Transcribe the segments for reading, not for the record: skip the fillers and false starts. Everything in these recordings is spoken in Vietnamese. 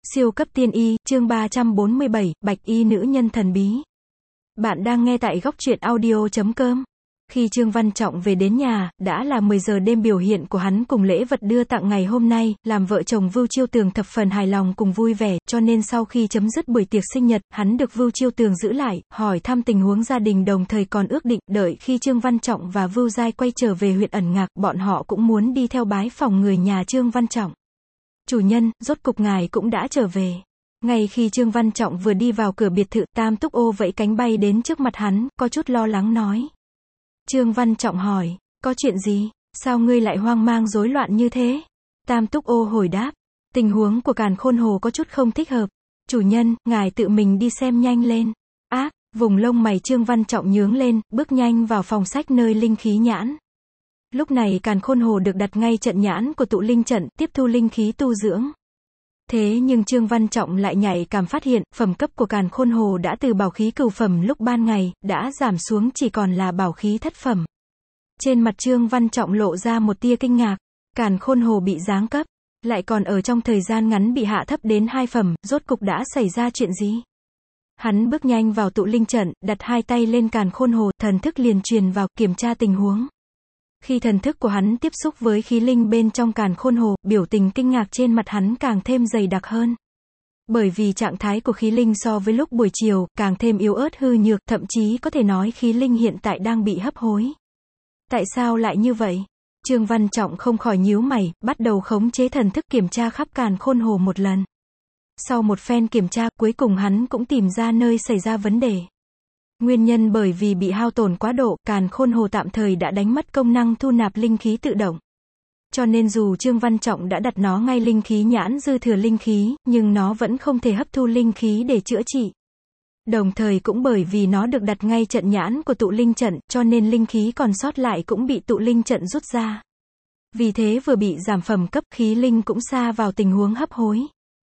Siêu cấp tiên y, chương 347, bạch y nữ nhân thần bí. Bạn đang nghe tại góc truyện audio.com. Khi Trương Văn Trọng về đến nhà, đã là 10 giờ đêm. Biểu hiện của hắn cùng lễ vật đưa tặng ngày hôm nay, làm vợ chồng Vưu Chiêu Tường thập phần hài lòng cùng vui vẻ, cho nên sau khi chấm dứt buổi tiệc sinh nhật, hắn được Vưu Chiêu Tường giữ lại, hỏi thăm tình huống gia đình, đồng thời còn ước định, đợi khi Trương Văn Trọng và Vưu Giai quay trở về huyện Ẩn Ngạc, bọn họ cũng muốn đi theo bái phỏng người nhà Trương Văn Trọng. Chủ nhân, rốt cục ngài cũng đã trở về. Ngay khi Trương Văn Trọng vừa đi vào cửa biệt thự, Tam Túc Ô vẫy cánh bay đến trước mặt hắn, có chút lo lắng nói. Trương Văn Trọng hỏi, có chuyện gì? Sao ngươi lại hoang mang rối loạn như thế? Tam Túc Ô hồi đáp, tình huống của Càn Khôn Hồ có chút không thích hợp. Chủ nhân, ngài tự mình đi xem nhanh lên. Ác, vùng lông mày Trương Văn Trọng nhướng lên, bước nhanh vào phòng sách nơi linh khí nhãn. Lúc này Càn Khôn Hồ được đặt ngay trận nhãn của tụ linh trận, tiếp thu linh khí tu dưỡng. Thế nhưng Trương Văn Trọng lại nhạy cảm phát hiện, phẩm cấp của Càn Khôn Hồ đã từ bảo khí cửu phẩm lúc ban ngày, đã giảm xuống chỉ còn là bảo khí thất phẩm. Trên mặt Trương Văn Trọng lộ ra một tia kinh ngạc, Càn Khôn Hồ bị giáng cấp, lại còn ở trong thời gian ngắn bị hạ thấp đến 2 phẩm, rốt cục đã xảy ra chuyện gì? Hắn bước nhanh vào tụ linh trận, đặt hai tay lên Càn Khôn Hồ, thần thức liền truyền vào, kiểm tra tình huống. Khi thần thức của hắn tiếp xúc với khí linh bên trong Càn Khôn Hồ, biểu tình kinh ngạc trên mặt hắn càng thêm dày đặc hơn. Bởi vì trạng thái của khí linh so với lúc buổi chiều, càng thêm yếu ớt hư nhược, thậm chí có thể nói khí linh hiện tại đang bị hấp hối. Tại sao lại như vậy? Trương Văn Trọng không khỏi nhíu mày, bắt đầu khống chế thần thức kiểm tra khắp Càn Khôn Hồ một lần. Sau một phen kiểm tra, cuối cùng hắn cũng tìm ra nơi xảy ra vấn đề. Nguyên nhân bởi vì bị hao tổn quá độ, Càn Khôn Hồ tạm thời đã đánh mất công năng thu nạp linh khí tự động. Cho nên dù Trương Văn Trọng đã đặt nó ngay linh khí nhãn dư thừa linh khí, nhưng nó vẫn không thể hấp thu linh khí để chữa trị. Đồng thời cũng bởi vì nó được đặt ngay trận nhãn của tụ linh trận, cho nên linh khí còn sót lại cũng bị tụ linh trận rút ra. Vì thế vừa bị giảm phẩm cấp, khí linh cũng sa vào tình huống hấp hối.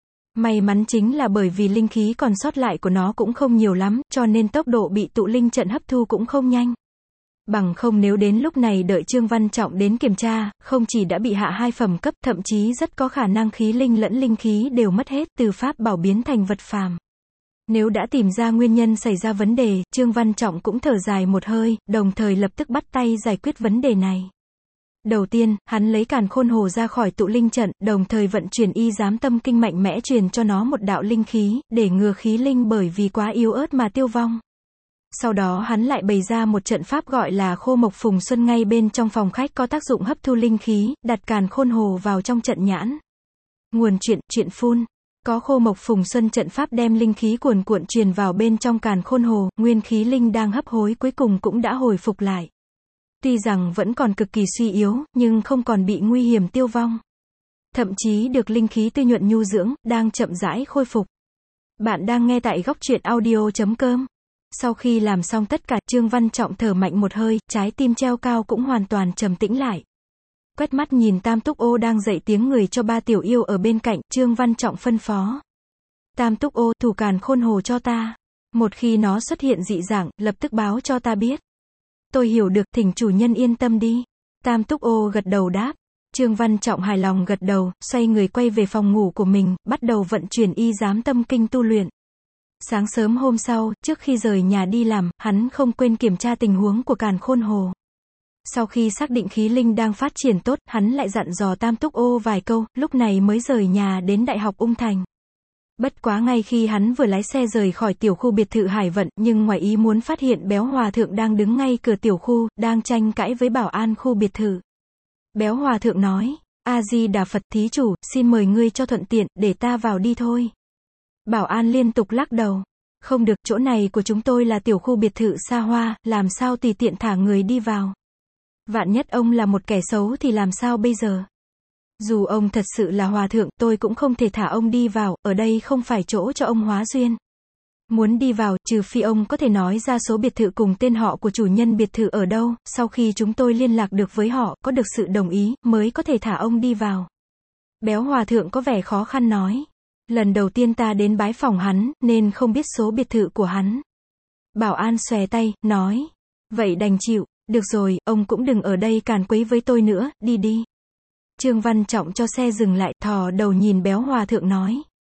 May mắn chính là bởi vì linh khí còn sót lại của nó cũng không nhiều lắm, cho nên tốc độ bị tụ linh trận hấp thu cũng không nhanh. Bằng không nếu đến lúc này đợi Trương Văn Trọng đến kiểm tra, không chỉ đã bị hạ 2 phẩm cấp, thậm chí rất có khả năng khí linh lẫn linh khí đều mất hết, từ pháp bảo biến thành vật phàm. Nếu đã tìm ra nguyên nhân xảy ra vấn đề, Trương Văn Trọng cũng thở dài một hơi, đồng thời lập tức bắt tay giải quyết vấn đề này. Đầu tiên, hắn lấy Càn Khôn Hồ ra khỏi tụ linh trận, đồng thời vận chuyển y giám tâm kinh mạnh mẽ truyền cho nó một đạo linh khí, để ngừa khí linh bởi vì quá yếu ớt mà tiêu vong. Sau đó hắn lại bày ra một trận pháp gọi là Khô Mộc Phùng Xuân ngay bên trong phòng khách có tác dụng hấp thu linh khí, đặt Càn Khôn Hồ vào trong trận nhãn. Nguồn truyện phun. Có Khô Mộc Phùng Xuân trận pháp đem linh khí cuồn cuộn truyền vào bên trong Càn Khôn Hồ, nguyên khí linh đang hấp hối cuối cùng cũng đã hồi phục lại. Tuy rằng vẫn còn cực kỳ suy yếu, nhưng không còn bị nguy hiểm tiêu vong. Thậm chí được linh khí tươi nhuận nhu dưỡng, đang chậm rãi khôi phục. Bạn đang nghe tại góc truyện audio.com. Sau khi làm xong tất cả, Trương Văn Trọng thở mạnh một hơi, trái tim treo cao cũng hoàn toàn trầm tĩnh lại. Quét mắt nhìn Tam Túc Ô đang dạy tiếng người cho 3 tiểu yêu ở bên cạnh, Trương Văn Trọng phân phó. Tam Túc Ô, thủ Càn Khôn Hồ cho ta. Một khi nó xuất hiện dị dạng, lập tức báo cho ta biết. Tôi hiểu được, thỉnh chủ nhân yên tâm đi. Tam Túc Ô gật đầu đáp. Trương Văn Trọng hài lòng gật đầu, xoay người quay về phòng ngủ của mình, bắt đầu vận chuyển y giám tâm kinh tu luyện. Sáng sớm hôm sau, trước khi rời nhà đi làm, hắn không quên kiểm tra tình huống của Càn Khôn Hồ. Sau khi xác định khí linh đang phát triển tốt, hắn lại dặn dò Tam Túc Ô vài câu, lúc này mới rời nhà đến Đại học Ung Thành. Bất quá ngay khi hắn vừa lái xe rời khỏi tiểu khu biệt thự Hải Vận, nhưng ngoài ý muốn phát hiện Béo Hòa Thượng đang đứng ngay cửa tiểu khu, đang tranh cãi với bảo an khu biệt thự. Béo Hòa Thượng nói, A-di-đà Phật thí chủ, xin mời ngươi cho thuận tiện, để ta vào đi thôi. Bảo an liên tục lắc đầu. Không được, chỗ này của chúng tôi là tiểu khu biệt thự xa hoa, làm sao tùy tiện thả người đi vào. Vạn nhất ông là một kẻ xấu thì làm sao bây giờ? Dù ông thật sự là hòa thượng, tôi cũng không thể thả ông đi vào, ở đây không phải chỗ cho ông hóa duyên. Muốn đi vào, trừ phi ông có thể nói ra số biệt thự cùng tên họ của chủ nhân biệt thự ở đâu, sau khi chúng tôi liên lạc được với họ, có được sự đồng ý, mới có thể thả ông đi vào. Béo Hòa Thượng có vẻ khó khăn nói. Lần đầu tiên ta đến bái phỏng hắn, nên không biết số biệt thự của hắn. Bảo an xòe tay, nói. Vậy đành chịu, được rồi, ông cũng đừng ở đây càn quấy với tôi nữa, đi đi. Trương Văn Trọng cho xe dừng lại, thò đầu nhìn Béo Hòa Thượng nói.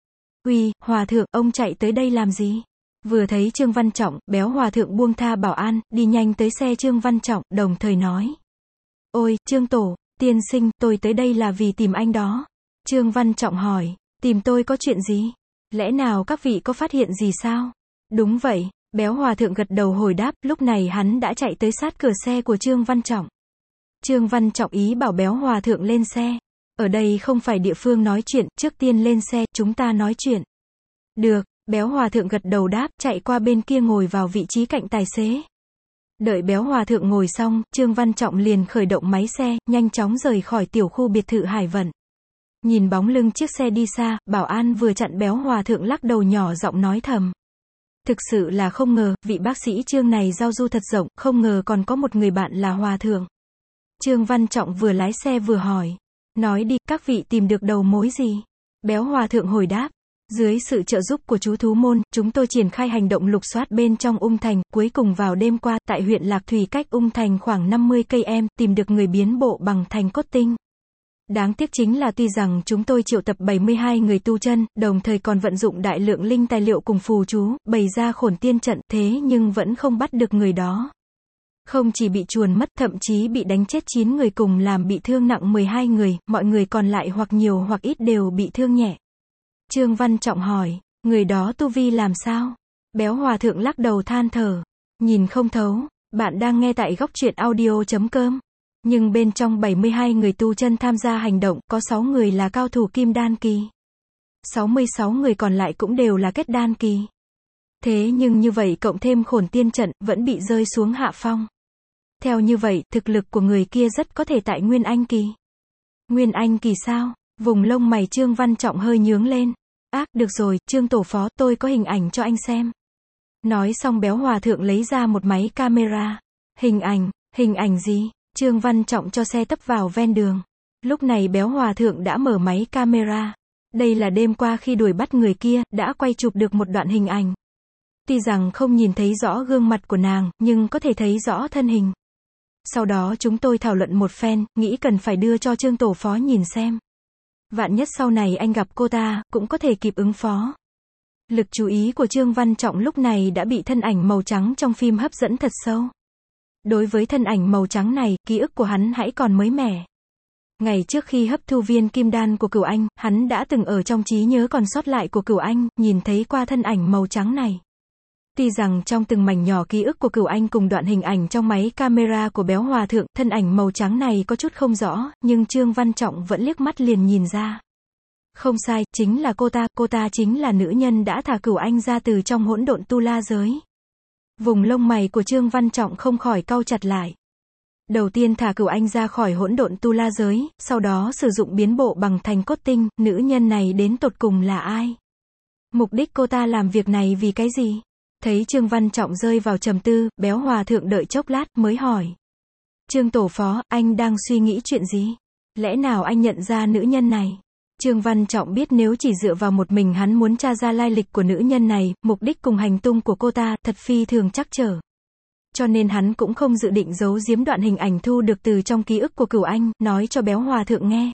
Uy, hòa thượng, ông chạy tới đây làm gì? Vừa thấy Trương Văn Trọng, béo hòa thượng buông tha bảo an, đi nhanh tới xe Trương Văn Trọng, đồng thời nói. Ôi, Trương Tổ, tiên sinh, tôi tới đây là vì tìm anh đó. Trương Văn Trọng hỏi, tìm tôi có chuyện gì? Lẽ nào các vị có phát hiện gì sao? Đúng vậy, béo hòa thượng gật đầu hồi đáp, lúc này hắn đã chạy tới sát cửa xe của Trương Văn Trọng. Trương Văn Trọng ý bảo béo hòa thượng lên xe. Ở đây không phải địa phương nói chuyện, trước tiên lên xe, chúng ta nói chuyện. Được, béo hòa thượng gật đầu đáp, chạy qua bên kia ngồi vào vị trí cạnh tài xế. Đợi béo hòa thượng ngồi xong, Trương Văn Trọng liền khởi động máy xe, nhanh chóng rời khỏi tiểu khu biệt thự Hải Vận. Nhìn bóng lưng chiếc xe đi xa, bảo an vừa chặn béo hòa thượng lắc đầu nhỏ giọng nói thầm. Thực sự là không ngờ, vị bác sĩ Trương này giao du thật rộng, không ngờ còn có một người bạn là hòa thượng. Trương Văn Trọng vừa lái xe vừa hỏi. Nói đi, các vị tìm được đầu mối gì? Béo hòa thượng hồi đáp. Dưới sự trợ giúp của chú thú môn, chúng tôi triển khai hành động lục soát bên trong Ung Thành, cuối cùng vào đêm qua, tại huyện Lạc Thủy cách Ung Thành khoảng 50 cây em, tìm được người biến bộ bằng thành cốt tinh. Đáng tiếc chính là tuy rằng chúng tôi triệu tập 72 người tu chân, đồng thời còn vận dụng đại lượng linh tài liệu cùng phù chú, bày ra khổn tiên trận, thế nhưng vẫn không bắt được người đó. Không chỉ bị chuồn mất, thậm chí bị đánh chết 9 người cùng làm bị thương nặng 12 người, mọi người còn lại hoặc nhiều hoặc ít đều bị thương nhẹ. Trương Văn Trọng hỏi, người đó tu vi làm sao? Béo hòa thượng lắc đầu than thở, nhìn không thấu. Bạn đang nghe tại góc truyện audio.com. Nhưng bên trong 72 người tu chân tham gia hành động, có 6 người là cao thủ kim đan kỳ. 66 người còn lại cũng đều là kết đan kỳ. Thế nhưng như vậy cộng thêm khổn tiên trận, vẫn bị rơi xuống hạ phong. Theo như vậy, thực lực của người kia rất có thể tại Nguyên Anh kỳ. Nguyên Anh kỳ sao? Vùng lông mày Trương Văn Trọng hơi nhướng lên. Được rồi, Trương Tổ Phó, tôi có hình ảnh cho anh xem. Nói xong béo hòa thượng lấy ra một máy camera. Hình ảnh gì? Trương Văn Trọng cho xe tấp vào ven đường. Lúc này béo hòa thượng đã mở máy camera. Đây là đêm qua khi đuổi bắt người kia, đã quay chụp được một đoạn hình ảnh. Tuy rằng không nhìn thấy rõ gương mặt của nàng, nhưng có thể thấy rõ thân hình. Sau đó chúng tôi thảo luận một phen, nghĩ cần phải đưa cho Trương Tổ Phó nhìn xem. Vạn nhất sau này anh gặp cô ta, cũng có thể kịp ứng phó. Lực chú ý của Trương Văn Trọng lúc này đã bị thân ảnh màu trắng trong phim hấp dẫn thật sâu. Đối với thân ảnh màu trắng này, ký ức của hắn hãy còn mới mẻ. Ngày trước khi hấp thu viên kim đan của Cửu Anh, hắn đã từng ở trong trí nhớ còn sót lại của Cửu Anh, nhìn thấy qua thân ảnh màu trắng này. Tuy rằng trong từng mảnh nhỏ ký ức của Cửu Anh cùng đoạn hình ảnh trong máy camera của béo hòa thượng, thân ảnh màu trắng này có chút không rõ, nhưng Trương Văn Trọng vẫn liếc mắt liền nhìn ra. Không sai, chính là cô ta chính là nữ nhân đã thả Cửu Anh ra từ trong hỗn độn tu la giới. Vùng lông mày của Trương Văn Trọng không khỏi cau chặt lại. Đầu tiên thả Cửu Anh ra khỏi hỗn độn tu la giới, sau đó sử dụng biến bộ bằng thành cốt tinh, nữ nhân này đến tột cùng là ai? Mục đích cô ta làm việc này vì cái gì? Thấy Trương Văn Trọng rơi vào trầm tư, béo hòa thượng đợi chốc lát mới hỏi. Trương Tổ Phó, anh đang suy nghĩ chuyện gì? Lẽ nào anh nhận ra nữ nhân này? Trương Văn Trọng biết nếu chỉ dựa vào một mình hắn muốn tra ra lai lịch của nữ nhân này, mục đích cùng hành tung của cô ta, thật phi thường trắc trở. Cho nên hắn cũng không dự định giấu giếm đoạn hình ảnh thu được từ trong ký ức của Cửu Anh, nói cho béo hòa thượng nghe.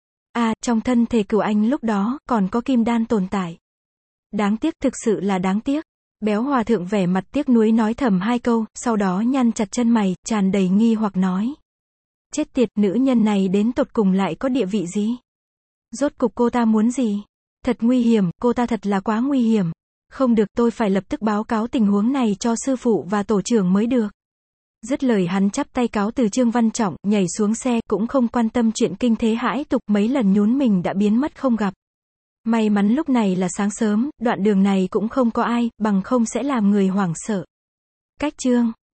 Trong thân thể Cửu Anh lúc đó, còn có kim đan tồn tại. Đáng tiếc, thực sự là đáng tiếc. Béo hòa thượng vẻ mặt tiếc nuối nói thầm 2 câu, sau đó nhăn chặt chân mày, tràn đầy nghi hoặc nói. Chết tiệt, nữ nhân này đến tột cùng lại có địa vị gì? Rốt cục cô ta muốn gì? Thật nguy hiểm, cô ta thật là quá nguy hiểm. Không được, tôi phải lập tức báo cáo tình huống này cho sư phụ và tổ trưởng mới được. Dứt lời hắn chắp tay cáo từ Trương Văn Trọng, nhảy xuống xe, cũng không quan tâm chuyện kinh thế hãi tục, mấy lần nhún mình đã biến mất không gặp. May mắn lúc này là sáng sớm, đoạn đường này cũng không có ai, bằng không sẽ làm người hoảng sợ. Cách chương